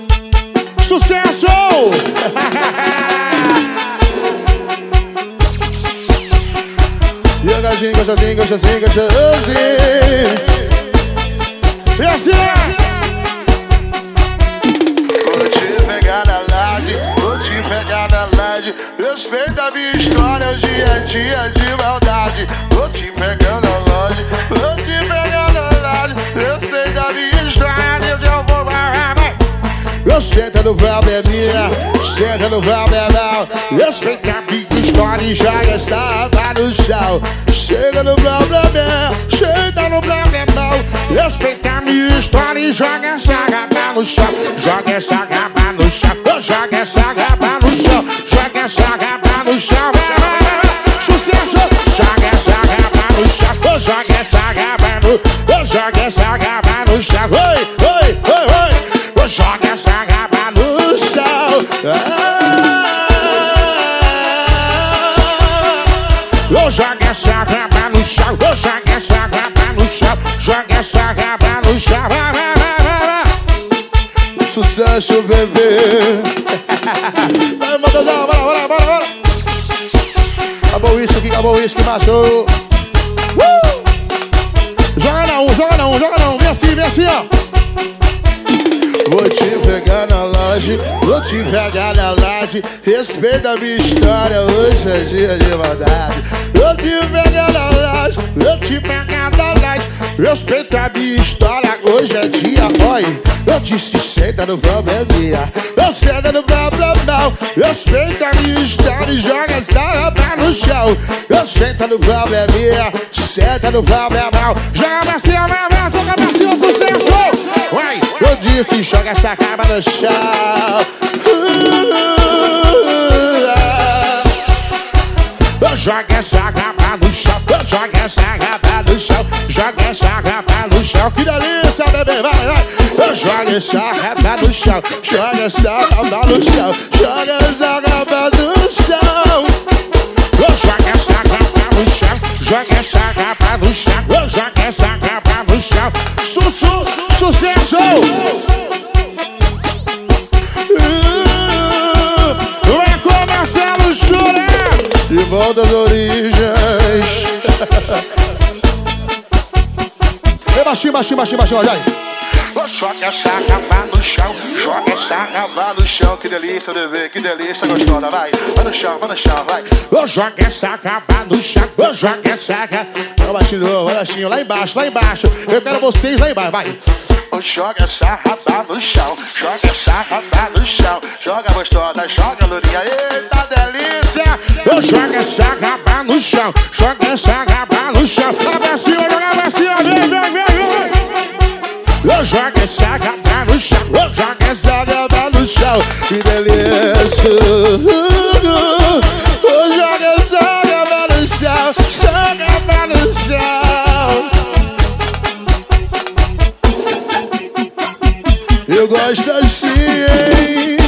Sucesso! E a gajinha, gostosinho, gostosinho, gostosinho. E assim é! Vou te pegar na laje, vou te pegar na laje. Respeita a minha história, o dia a dia de maldade. Vou te pegar na laje, vou te pegar na laje. Respeita a minha história, eu vou lá. Eu senta no probleminha, senta no problemão. Respeita a minha história e joga essa raba no chão. Chega no probleminha, senta no problemão. Respeita a minha história e joga essa raba no chão. Joga essa raba no chão, joga essa raba no chão. Joga essa raba no chão, sucesso! Joga essa raba no chão, joga essa raba no chão. Joga essa raba no chão, oi, oi, oi, oi. Joga essa raba no chão. Joga essa raba no chão. Joga essa raba no chão. Joga essa raba no chão. Sucesso, bebê. Vai, mandazão, bora, bora, bora. Acabou o uísque, macho. Joga não, joga não. Vem assim, ó. Vou te pegar na laje, vou te pegar na laje. Respeita a minha história, hoje é dia de maldade. Vou te pegar na laje, vou te pegar na laje. Respeita a minha história, hoje é dia, oi. Eu disse senta no probleminha, eu senta no problemão. Respeita a minha história e joga essa raba no chão. Eu senta no probleminha, senta no problemão. Joga pra cima, joga pra cima, sucesso! Vai, eu disse joga essa raba no chão. Joga essa raba no chão, joga essa raba no chão. Joga essa raba no chão, que delícia, bebê, vai. Joga essa raba no chão, joga essa raba no chão. Joga essa raba no chão. Joga essa raba no chão, joga essa raba no chão. Joga essa raba no chão. Sucesso! Vai com Marcelo Chura de volta às origens. Vem baixinho, vai. Joga essa raba no chão, joga essa raba no chão. Que delícia, bebê, que delícia gostosa, vai. Vai no chão, vai. Joga essa raba no chão, joga essa raba. Vai baixinho, lá embaixo. Eu quero vocês lá embaixo, vai. Joga essa raba no chão, joga essa raba no chão. Joga gostosa, joga lourinha, eita delícia. Joga essa raba no chão, joga essa raba no chão. Joga pra cima, vem. Joga essa raba no chão, joga essa raba no chão. Que delícia. Joga essa raba no chão, joga raba no chão. Eu gosto assim, hein?